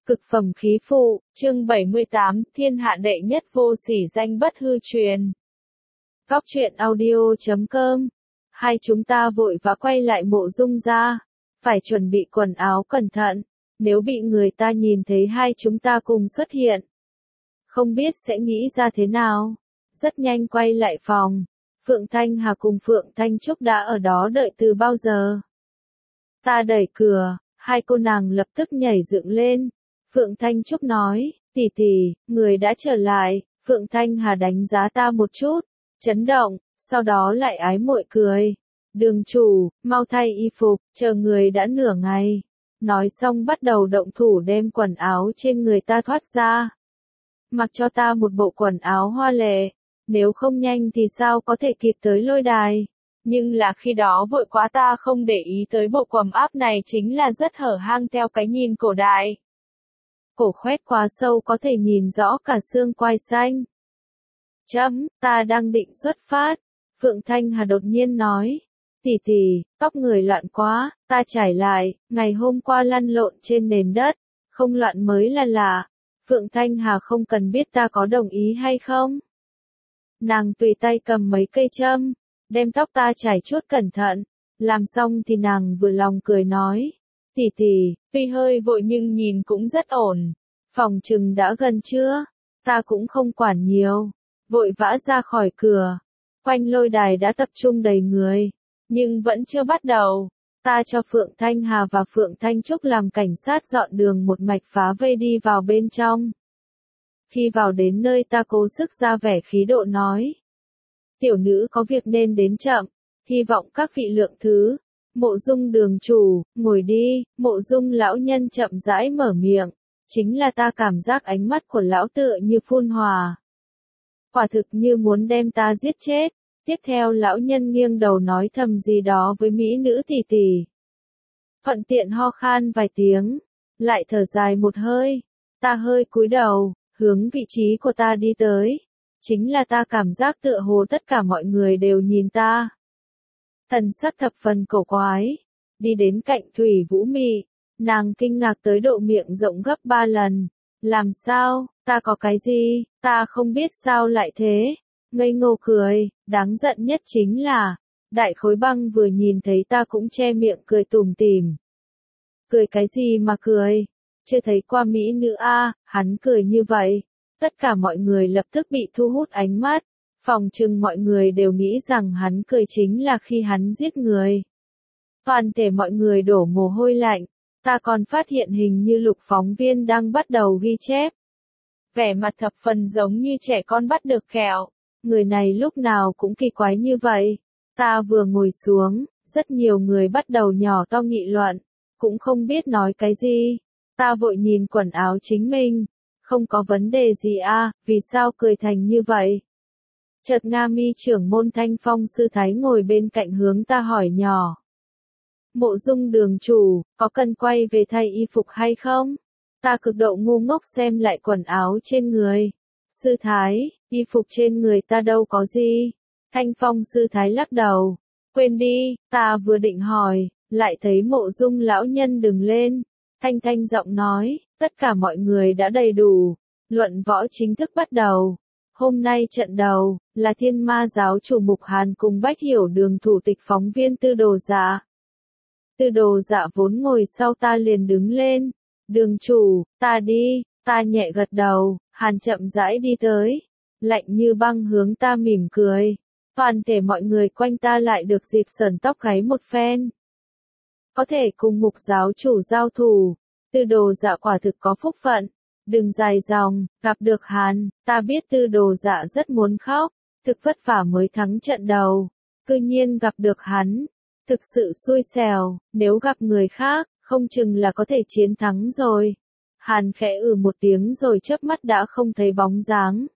Cực phẩm khí phụ, chương 78, thiên hạ đệ nhất vô sỉ danh bất hư truyền. Góc truyện audio.com. Hai chúng ta vội vã quay lại mộ dung ra. Phải chuẩn bị quần áo cẩn thận, nếu bị người ta nhìn thấy hai chúng ta cùng xuất hiện. Không biết sẽ nghĩ ra thế nào. Rất nhanh quay lại phòng. Phượng Thanh Hà cùng Phượng Thanh Trúc đã ở đó đợi từ bao giờ. Ta đẩy cửa, hai cô nàng lập tức nhảy dựng lên. Phượng Thanh Trúc nói, tỷ tỷ, người đã trở lại. Phượng Thanh Hà đánh giá ta một chút, chấn động, sau đó lại ái muội cười. Đường chủ, mau thay y phục, chờ người đã nửa ngày. Nói xong bắt đầu động thủ đem quần áo trên người ta thoát ra. Mặc cho ta một bộ quần áo hoa lệ, nếu không nhanh thì sao có thể kịp tới lôi đài. Nhưng là khi đó vội quá ta không để ý tới bộ quần áo này chính là rất hở hang theo cái nhìn cổ đại. Cổ khoét quá sâu có thể nhìn rõ cả xương quai xanh. Ta đang định xuất phát. Phượng Thanh Hà đột nhiên nói. Tỷ tỷ, tóc người loạn quá, ta trải lại, ngày hôm qua lăn lộn trên nền đất, không loạn mới là lạ. Phượng Thanh Hà không cần biết ta có đồng ý hay không. Nàng tùy tay cầm mấy cây châm, đem tóc ta trải chuốt cẩn thận, làm xong thì nàng vừa lòng cười nói. Tỷ tỷ, tuy hơi vội nhưng nhìn cũng rất ổn. Phòng trừng đã gần chưa? Ta cũng không quản nhiều. Vội vã ra khỏi cửa. Quanh lôi đài đã tập trung đầy người. Nhưng vẫn chưa bắt đầu. Ta cho Phượng Thanh Hà và Phượng Thanh Trúc làm cảnh sát dọn đường một mạch phá vây đi vào bên trong. Khi vào đến nơi ta cố sức ra vẻ khí độ nói. Tiểu nữ có việc nên đến chậm. Hy vọng các vị lượng thứ. Mộ Dung đường chủ, ngồi đi. Mộ Dung lão nhân chậm rãi mở miệng. Chính là ta cảm giác ánh mắt của lão tựa như phun hỏa. Quả thực như muốn đem ta giết chết. Tiếp theo lão nhân nghiêng đầu nói thầm gì đó với mỹ nữ tỷ tỷ. Thuận tiện ho khan vài tiếng. Lại thở dài một hơi. Ta hơi cúi đầu, hướng vị trí của ta đi tới. Chính là ta cảm giác tựa hồ tất cả mọi người đều nhìn ta. Thần sắc thập phần cổ quái. Đi đến cạnh Thủy Vũ Mị. Nàng kinh ngạc tới độ miệng rộng gấp 3 lần. Làm sao, ta có cái gì, ta không biết sao lại thế. Ngây ngô cười, đáng giận nhất chính là, Đại Khối Băng vừa nhìn thấy ta cũng che miệng cười tủm tỉm. Cười cái gì mà cười, chưa thấy qua mỹ nữ a, hắn cười như vậy. Tất cả mọi người lập tức bị thu hút ánh mắt, phòng trừng mọi người đều nghĩ rằng hắn cười chính là khi hắn giết người. Toàn thể mọi người đổ mồ hôi lạnh. Ta còn phát hiện hình như Lục phóng viên đang bắt đầu ghi chép. Vẻ mặt thập phần giống như trẻ con bắt được kẹo. Người này lúc nào cũng kỳ quái như vậy. Ta vừa ngồi xuống, rất nhiều người bắt đầu nhỏ to nghị luận. Cũng không biết nói cái gì. Ta vội nhìn quần áo chính mình. Không có vấn đề gì à, vì sao cười thành như vậy? Chợt Nga Mi trưởng môn Thanh Phong sư thái ngồi bên cạnh hướng ta hỏi nhỏ. Mộ Dung đường chủ, có cần quay về thay y phục hay không? Ta cực độ ngu ngốc xem lại quần áo trên người. Sư thái, y phục trên người ta đâu có gì. Thanh Phong sư thái lắc đầu. Quên đi, ta vừa định hỏi, lại thấy Mộ Dung lão nhân đứng lên. Thanh giọng nói, tất cả mọi người đã đầy đủ. Luận võ chính thức bắt đầu. Hôm nay trận đầu, là Thiên Ma giáo chủ Mục Hàn cùng Bách Hiểu Đường thủ tịch phóng viên Tư Đồ Dạ. Tư Đồ Dạ vốn ngồi sau ta liền đứng lên. Đường chủ, ta đi, ta nhẹ gật đầu, Hàn chậm rãi đi tới. Lạnh như băng hướng ta mỉm cười. Toàn thể mọi người quanh ta lại được dịp sởn tóc gáy một phen. Có thể cùng Mục giáo chủ giao thủ. Tư Đồ Dạ quả thực có phúc phận. Đừng dài dòng, gặp được Hàn, ta biết Tư Đồ Dạ rất muốn khóc. Thực vất vả mới thắng trận đầu. Cư nhiên gặp được hắn. Thực sự xui xẻo, nếu gặp người khác, không chừng là có thể chiến thắng rồi. Hàn khẽ một tiếng rồi chớp mắt đã không thấy bóng dáng.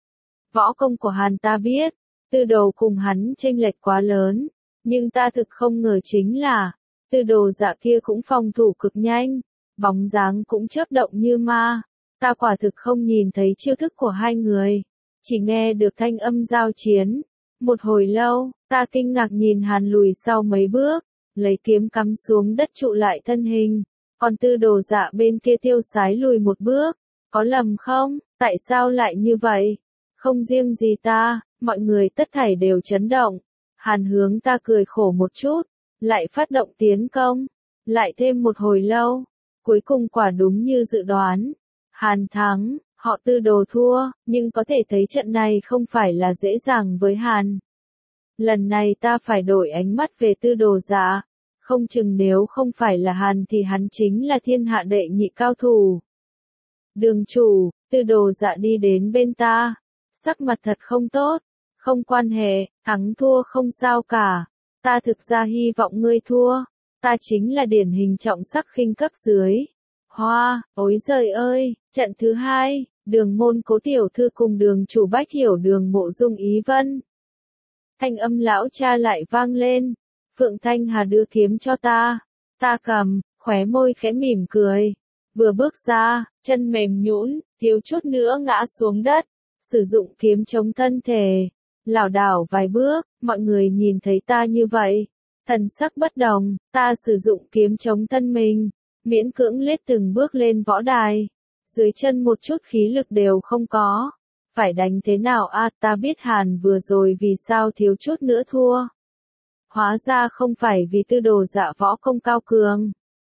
Võ công của Hàn ta biết, Tư Đồ cùng hắn chênh lệch quá lớn, nhưng ta thực không ngờ chính là, Tư Đồ Dạ kia cũng phòng thủ cực nhanh, bóng dáng cũng chớp động như ma. Ta quả thực không nhìn thấy chiêu thức của hai người, chỉ nghe được thanh âm giao chiến. Một hồi lâu, ta kinh ngạc nhìn Hàn lùi sau mấy bước, lấy kiếm cắm xuống đất trụ lại thân hình. Còn Tư Đồ Dạ bên kia tiêu sái lùi một bước. Có lầm không? Tại sao lại như vậy? Không riêng gì ta, mọi người tất thảy đều chấn động. Hàn hướng ta cười khổ một chút, lại phát động tiến công, lại thêm một hồi lâu. Cuối cùng quả đúng như dự đoán. Hàn thắng, họ Tư Đồ thua, nhưng có thể thấy trận này không phải là dễ dàng với Hàn. Lần này ta phải đổi ánh mắt về Tư Đồ Dạ. Không chừng nếu không phải là Hàn thì hắn chính là thiên hạ đệ nhị cao thủ. Đường chủ, Tư Đồ Dạ đi đến bên ta. Sắc mặt thật không tốt. Không quan hệ, thắng thua không sao cả. Ta thực ra hy vọng ngươi thua. Ta chính là điển hình trọng sắc khinh cấp dưới. Hoa, ối giời ơi, trận thứ hai, Đường Môn Cố tiểu thư cùng đường chủ Bách Hiểu Đường Mộ Dung Ý Vân. Thanh âm lão cha lại vang lên. Phượng Thanh Hà đưa kiếm cho ta. Ta cầm, khóe môi khẽ mỉm cười. Vừa bước ra, chân mềm nhũn, thiếu chút nữa ngã xuống đất. Sử dụng kiếm chống thân thể. Lảo đảo vài bước, mọi người nhìn thấy ta như vậy. Thần sắc bất đồng, ta sử dụng kiếm chống thân mình. Miễn cưỡng lết từng bước lên võ đài. Dưới chân một chút khí lực đều không có. Phải đánh thế nào a? Ta biết Hàn vừa rồi vì sao thiếu chút nữa thua. Hóa ra không phải vì Tư Đồ Dạ võ công cao cường.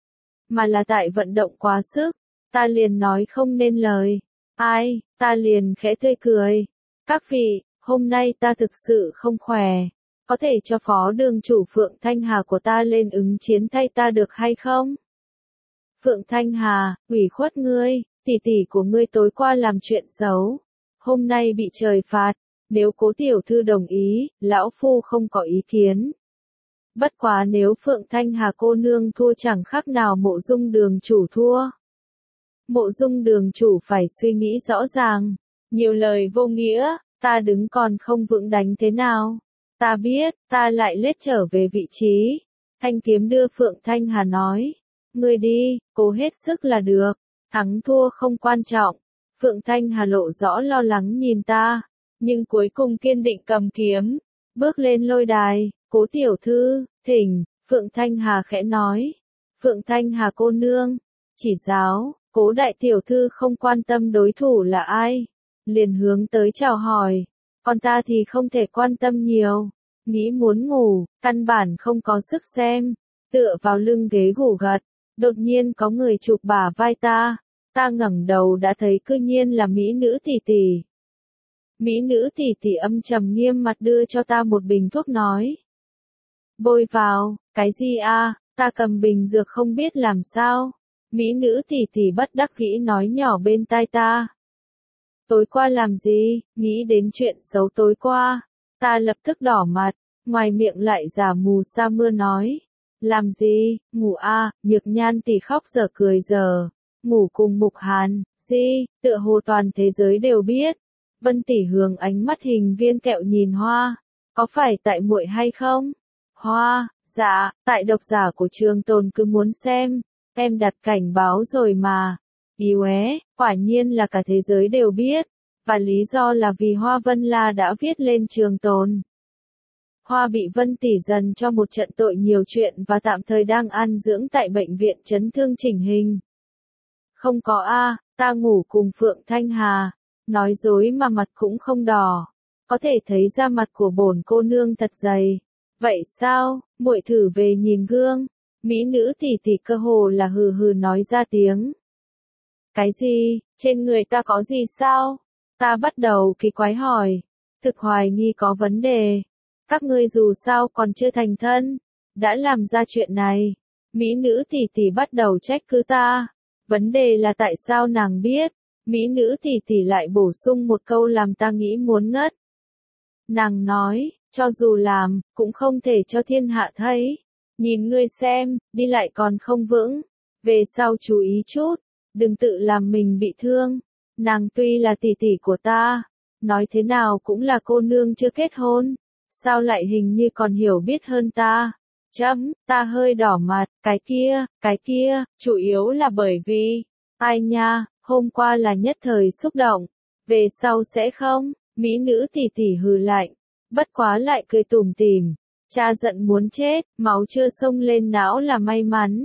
Mà là tại vận động quá sức. Ta liền nói không nên lời. Ai, ta liền khẽ tươi cười. Các vị, hôm nay ta thực sự không khỏe. Có thể cho phó đường chủ Phượng Thanh Hà của ta lên ứng chiến thay ta được hay không? Phượng Thanh Hà, ủy khuất ngươi, tỷ tỷ của ngươi tối qua làm chuyện xấu. Hôm nay bị trời phạt, nếu Cố tiểu thư đồng ý, lão phu không có ý kiến. Bất quá nếu Phượng Thanh Hà cô nương thua chẳng khác nào Mộ Dung đường chủ thua. Mộ Dung đường chủ phải suy nghĩ rõ ràng. Nhiều lời vô nghĩa, ta đứng còn không vững đánh thế nào. Ta biết, ta lại lết trở về vị trí. Thanh kiếm đưa Phượng Thanh Hà nói. Ngươi đi, cố hết sức là được. Thắng thua không quan trọng. Phượng Thanh Hà lộ rõ lo lắng nhìn ta. Nhưng cuối cùng kiên định cầm kiếm. Bước lên lôi đài. Cố tiểu thư, thỉnh. Phượng Thanh Hà khẽ nói. Phượng Thanh Hà cô nương. Chỉ giáo, Cố đại tiểu thư không quan tâm đối thủ là ai. Liền hướng tới chào hỏi. Còn ta thì không thể quan tâm nhiều. Nghĩ muốn ngủ, căn bản không có sức xem. Tựa vào lưng ghế ngủ gật. Đột nhiên có người chụp bả vai ta. Ta ngẩng đầu đã thấy cư nhiên là mỹ nữ tỷ tỷ. Mỹ nữ tỷ tỷ âm trầm nghiêm mặt đưa cho ta một bình thuốc nói. Bôi vào, cái gì a? Ta cầm bình dược không biết làm sao. Mỹ nữ tỷ tỷ bất đắc dĩ nói nhỏ bên tai ta. Tối qua làm gì? Nghĩ đến chuyện xấu tối qua. Ta lập tức đỏ mặt, ngoài miệng lại giả mù sa mưa nói. Làm gì? Ngủ a? Nhược Nhan tỷ khóc dở cười dở. Ngủ cùng Mục Hàn, gì? Tựa hồ toàn thế giới đều biết. Vân tỷ hướng ánh mắt hình viên kẹo nhìn Hoa. Có phải tại muội hay không? Hoa, dạ, tại độc giả của Trường Tồn cứ muốn xem. Em đặt cảnh báo rồi mà. Ý ué, quả nhiên là cả thế giới đều biết. Và lý do là vì Hoa Vân La đã viết lên Trường Tồn. Hoa bị Vân tỷ dần cho một trận tội nhiều chuyện và tạm thời đang an dưỡng tại bệnh viện chấn thương chỉnh hình. Không có a, ta ngủ cùng Phượng Thanh Hà. Nói dối mà mặt cũng không đỏ. Có thể thấy da mặt của bổn cô nương thật dày. Vậy sao, muội thử về nhìn gương. Mỹ nữ tỷ tỷ cơ hồ là hừ hừ nói ra tiếng. Cái gì, trên người ta có gì sao? Ta bắt đầu kỳ quái hỏi. Thực hoài nghi có vấn đề. Các ngươi dù sao còn chưa thành thân. Đã làm ra chuyện này. Mỹ nữ tỷ tỷ bắt đầu trách cứ ta. Vấn đề là tại sao nàng biết. Mỹ nữ tỷ tỷ lại bổ sung một câu làm ta nghĩ muốn ngất. Nàng nói, cho dù làm, cũng không thể cho thiên hạ thấy. Nhìn ngươi xem, đi lại còn không vững. Về sau chú ý chút, đừng tự làm mình bị thương. Nàng tuy là tỷ tỷ của ta, nói thế nào cũng là cô nương chưa kết hôn. Sao lại hình như còn hiểu biết hơn ta? Ta hơi đỏ mặt, cái kia, chủ yếu là bởi vì, ai nha, hôm qua là nhất thời xúc động, về sau sẽ không, mỹ nữ tỷ tỷ hừ lạnh, bất quá lại cười tủm tỉm, cha giận muốn chết, máu chưa xông lên não là may mắn,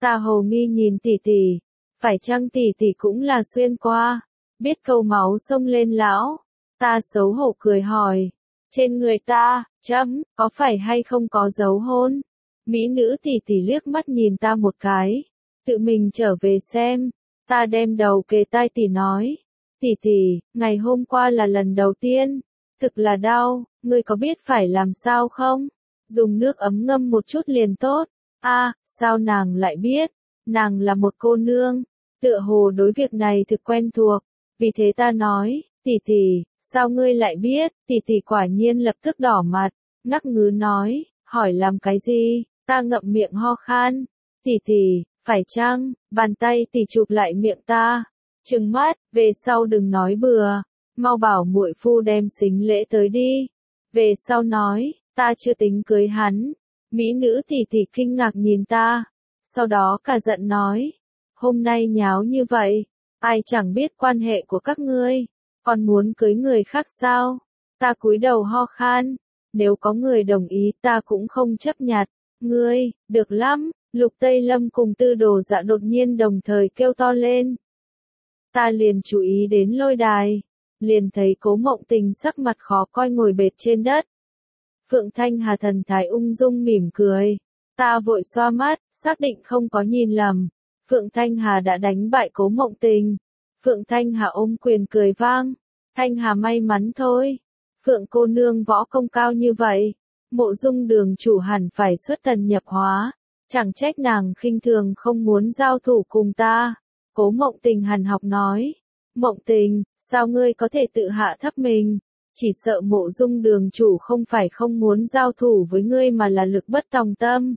Ta hồ nghi nhìn tỷ tỷ, phải chăng tỷ tỷ cũng là xuyên qua, biết câu máu xông lên lão. Ta xấu hổ cười hỏi, trên người ta, có phải hay không có dấu hôn? Mỹ nữ tỷ tỷ liếc mắt nhìn ta một cái, tự mình trở về xem. Ta đem đầu kề tai tỷ nói, tỷ tỷ, ngày hôm qua là lần đầu tiên, thực là đau, ngươi có biết phải làm sao không? Dùng nước ấm ngâm một chút liền tốt. Sao nàng lại biết? Nàng là một cô nương, tựa hồ đối việc này thực quen thuộc, vì thế ta nói, tỷ tỷ, sao ngươi lại biết? Tỷ tỷ quả nhiên lập tức đỏ mặt, ngắc ngứ nói, hỏi làm cái gì? Ta ngậm miệng ho khan, tỷ tỷ, phải chăng? Bàn tay tỷ chụp lại miệng ta, trừng mắt, về sau đừng nói bừa, mau bảo muội phu đem sính lễ tới đi. Về sau nói, ta chưa tính cưới hắn. Mỹ nữ tỷ tỷ kinh ngạc nhìn ta, sau đó cả giận nói, hôm nay nháo như vậy, ai chẳng biết quan hệ của các ngươi, còn muốn cưới người khác sao? Ta cúi đầu ho khan, nếu có người đồng ý ta cũng không chấp nhặt. Ngươi, được lắm. Lục Tây Lâm cùng Tư Đồ Dạ đột nhiên đồng thời kêu to lên. Ta liền chú ý đến lôi đài, liền thấy Cố Mộng Tình sắc mặt khó coi ngồi bệt trên đất. Phượng Thanh Hà thần thái ung dung mỉm cười. Ta vội xoa mắt, xác định không có nhìn lầm. Phượng Thanh Hà đã đánh bại Cố Mộng Tình. Phượng Thanh Hà ôm quyền cười vang. Thanh Hà may mắn thôi. Phượng cô nương võ công cao như vậy. Mộ Dung Đường chủ hẳn phải xuất thần nhập hóa. Chẳng trách nàng khinh thường không muốn giao thủ cùng ta. Cố Mộng Tình hằn học nói. Mộng Tình, sao ngươi có thể tự hạ thấp mình? Chỉ sợ Mộ Dung Đường chủ không phải không muốn giao thủ với ngươi mà là lực bất tòng tâm.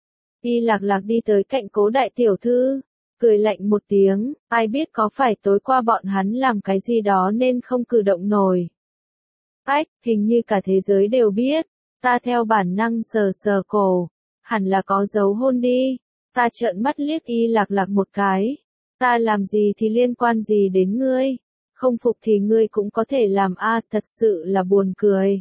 Y Lạc Lạc đi tới cạnh Cố đại tiểu thư, cười lạnh một tiếng, ai biết có phải tối qua bọn hắn làm cái gì đó nên không cử động nổi. Hình như cả thế giới đều biết. Ta theo bản năng sờ sờ cổ, hẳn là có dấu hôn đi. Ta trợn mắt liếc Y Lạc Lạc một cái. Ta làm gì thì liên quan gì đến ngươi? Không phục thì ngươi cũng có thể làm thật sự là buồn cười.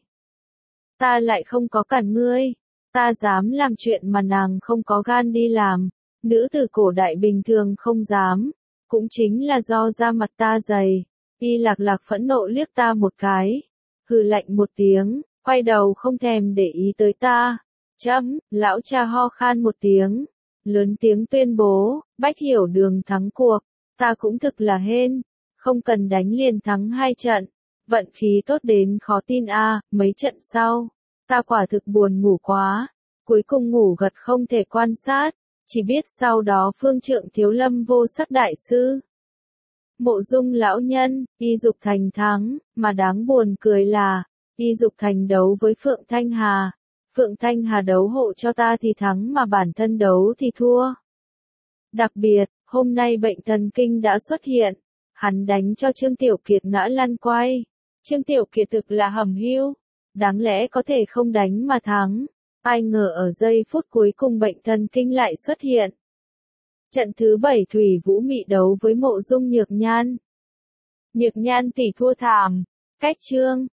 Ta lại không có cản ngươi. Ta dám làm chuyện mà nàng không có gan đi làm. Nữ tử cổ đại bình thường không dám. Cũng chính là do da mặt ta dày. Y Lạc Lạc phẫn nộ liếc ta một cái. Hừ lạnh một tiếng, quay đầu không thèm để ý tới ta. Lão cha ho khan một tiếng. Lớn tiếng tuyên bố, Bách Hiểu Đường thắng cuộc. Ta cũng thực là hên. Không cần đánh liền thắng 2 trận. Vận khí tốt đến khó tin mấy trận sau. Ta quả thực buồn ngủ quá. Cuối cùng ngủ gật không thể quan sát. Chỉ biết sau đó phương trượng thiếu lâm vô sắc đại sư. Mộ Dung lão nhân, Y Dục Thành thắng, mà đáng buồn cười là, Y Dục Thành đấu với Phượng Thanh Hà. Phượng Thanh Hà đấu hộ cho ta thì thắng mà bản thân đấu thì thua. Đặc biệt, hôm nay bệnh thần kinh đã xuất hiện. Hắn đánh cho Trương Tiểu Kiệt ngã lăn quay. Trương Tiểu Kiệt thực là hầm hưu. Đáng lẽ có thể không đánh mà thắng. Ai ngờ ở giây phút cuối cùng bệnh thần kinh lại xuất hiện. Trận thứ 7 Thủy Vũ Mị đấu với Mộ Dung Nhược Nhan. Nhược Nhan tỷ thua thảm. Cách chương.